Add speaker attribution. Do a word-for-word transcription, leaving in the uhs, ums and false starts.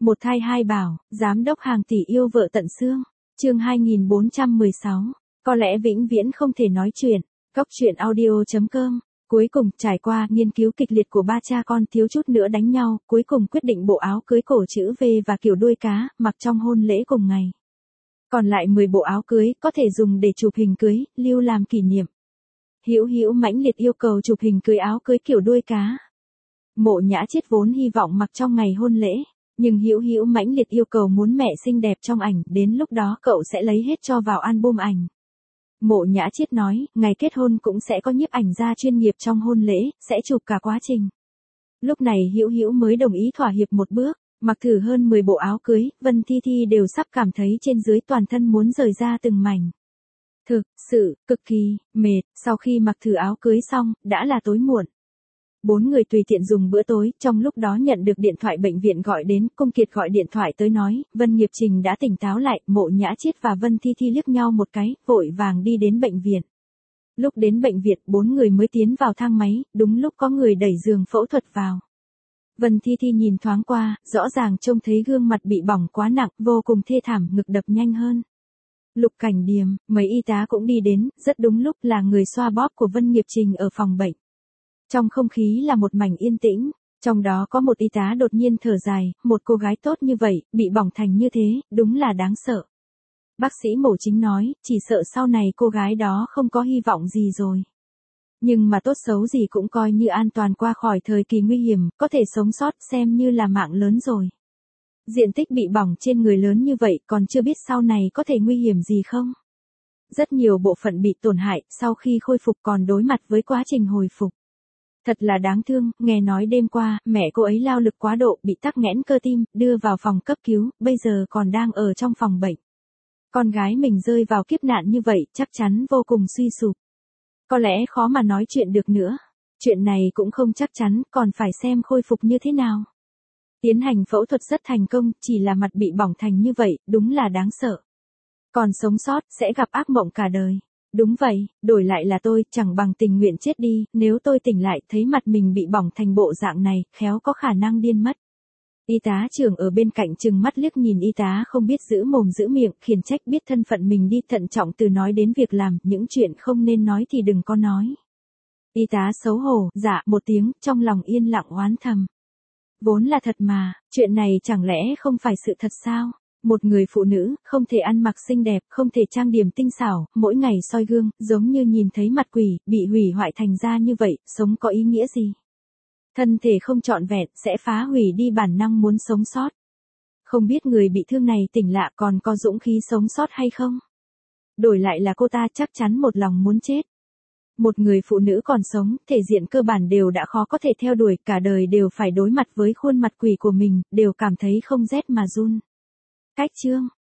Speaker 1: Một thai hai bảo, giám đốc hàng tỷ yêu vợ tận xương. Chương hai nghìn bốn trăm mười sáu. Có lẽ vĩnh viễn không thể nói chuyện. Cốc truyện audio chấm com. Cuối cùng, trải qua nghiên cứu kịch liệt của ba cha con thiếu chút nữa đánh nhau, cuối cùng quyết định bộ áo cưới cổ chữ V và kiểu đuôi cá, mặc trong hôn lễ cùng ngày. Còn lại mười bộ áo cưới có thể dùng để chụp hình cưới, lưu làm kỷ niệm. Hữu Hữu mãnh liệt yêu cầu chụp hình cưới áo cưới kiểu đuôi cá. Mộ Nhã Chiết vốn hy vọng mặc trong ngày hôn lễ, nhưng Hữu Hữu mãnh liệt yêu cầu muốn mẹ xinh đẹp trong ảnh, đến lúc đó cậu sẽ lấy hết cho vào album ảnh. Mộ Nhã Chiết nói, ngày kết hôn cũng sẽ có nhiếp ảnh gia chuyên nghiệp trong hôn lễ, sẽ chụp cả quá trình. Lúc này Hữu Hữu mới đồng ý thỏa hiệp một bước, mặc thử hơn mười bộ áo cưới, Vân Thi Thi đều sắp cảm thấy trên dưới toàn thân muốn rời ra từng mảnh. Thực sự, cực kỳ, mệt, sau khi mặc thử áo cưới xong, đã là tối muộn. Bốn người tùy tiện dùng bữa tối, trong lúc đó nhận được điện thoại bệnh viện gọi đến, Cung Kiệt gọi điện thoại tới nói, Vân Nghiệp Trình đã tỉnh táo lại, Mộ Nhã Chiết và Vân Thi Thi liếc nhau một cái, vội vàng đi đến bệnh viện. Lúc đến bệnh viện, bốn người mới tiến vào thang máy, đúng lúc có người đẩy giường phẫu thuật vào. Vân Thi Thi nhìn thoáng qua, rõ ràng trông thấy gương mặt bị bỏng quá nặng, vô cùng thê thảm, ngực đập nhanh hơn. Lục Cảnh Điềm, mấy y tá cũng đi đến, rất đúng lúc là người xoa bóp của Vân Nghiệp Trình ở phòng bệnh. Trong không khí là một mảnh yên tĩnh, trong đó có một y tá đột nhiên thở dài, một cô gái tốt như vậy, bị bỏng thành như thế, đúng là đáng sợ. Bác sĩ mổ chính nói, chỉ sợ sau này cô gái đó không có hy vọng gì rồi. Nhưng mà tốt xấu gì cũng coi như an toàn qua khỏi thời kỳ nguy hiểm, có thể sống sót xem như là mạng lớn rồi. Diện tích bị bỏng trên người lớn như vậy còn chưa biết sau này có thể nguy hiểm gì không. Rất nhiều bộ phận bị tổn hại, sau khi khôi phục còn đối mặt với quá trình hồi phục. Thật là đáng thương, nghe nói đêm qua, mẹ cô ấy lao lực quá độ, bị tắc nghẽn cơ tim, đưa vào phòng cấp cứu, bây giờ còn đang ở trong phòng bệnh. Con gái mình rơi vào kiếp nạn như vậy, chắc chắn vô cùng suy sụp. Có lẽ khó mà nói chuyện được nữa. Chuyện này cũng không chắc chắn, còn phải xem khôi phục như thế nào. Tiến hành phẫu thuật rất thành công, chỉ là mặt bị bỏng thành như vậy, đúng là đáng sợ. Còn sống sót, sẽ gặp ác mộng cả đời. Đúng vậy, đổi lại là tôi, chẳng bằng tình nguyện chết đi, nếu tôi tỉnh lại thấy mặt mình bị bỏng thành bộ dạng này, khéo có khả năng điên mất. Y tá trưởng ở bên cạnh trừng mắt liếc nhìn y tá không biết giữ mồm giữ miệng, khiển trách biết thân phận mình đi, thận trọng từ nói đến việc làm, những chuyện không nên nói thì đừng có nói. Y tá xấu hổ, dạ một tiếng, trong lòng yên lặng oán thầm. Vốn là thật mà, chuyện này chẳng lẽ không phải sự thật sao? Một người phụ nữ, không thể ăn mặc xinh đẹp, không thể trang điểm tinh xảo, mỗi ngày soi gương, giống như nhìn thấy mặt quỷ, bị hủy hoại thành ra như vậy, sống có ý nghĩa gì? Thân thể không trọn vẹn, sẽ phá hủy đi bản năng muốn sống sót. Không biết người bị thương này tỉnh lạ còn có dũng khí sống sót hay không? Đổi lại là cô ta chắc chắn một lòng muốn chết. Một người phụ nữ còn sống, thể diện cơ bản đều đã khó có thể theo đuổi, cả đời đều phải đối mặt với khuôn mặt quỷ của mình, đều cảm thấy không rét mà run. Cách chương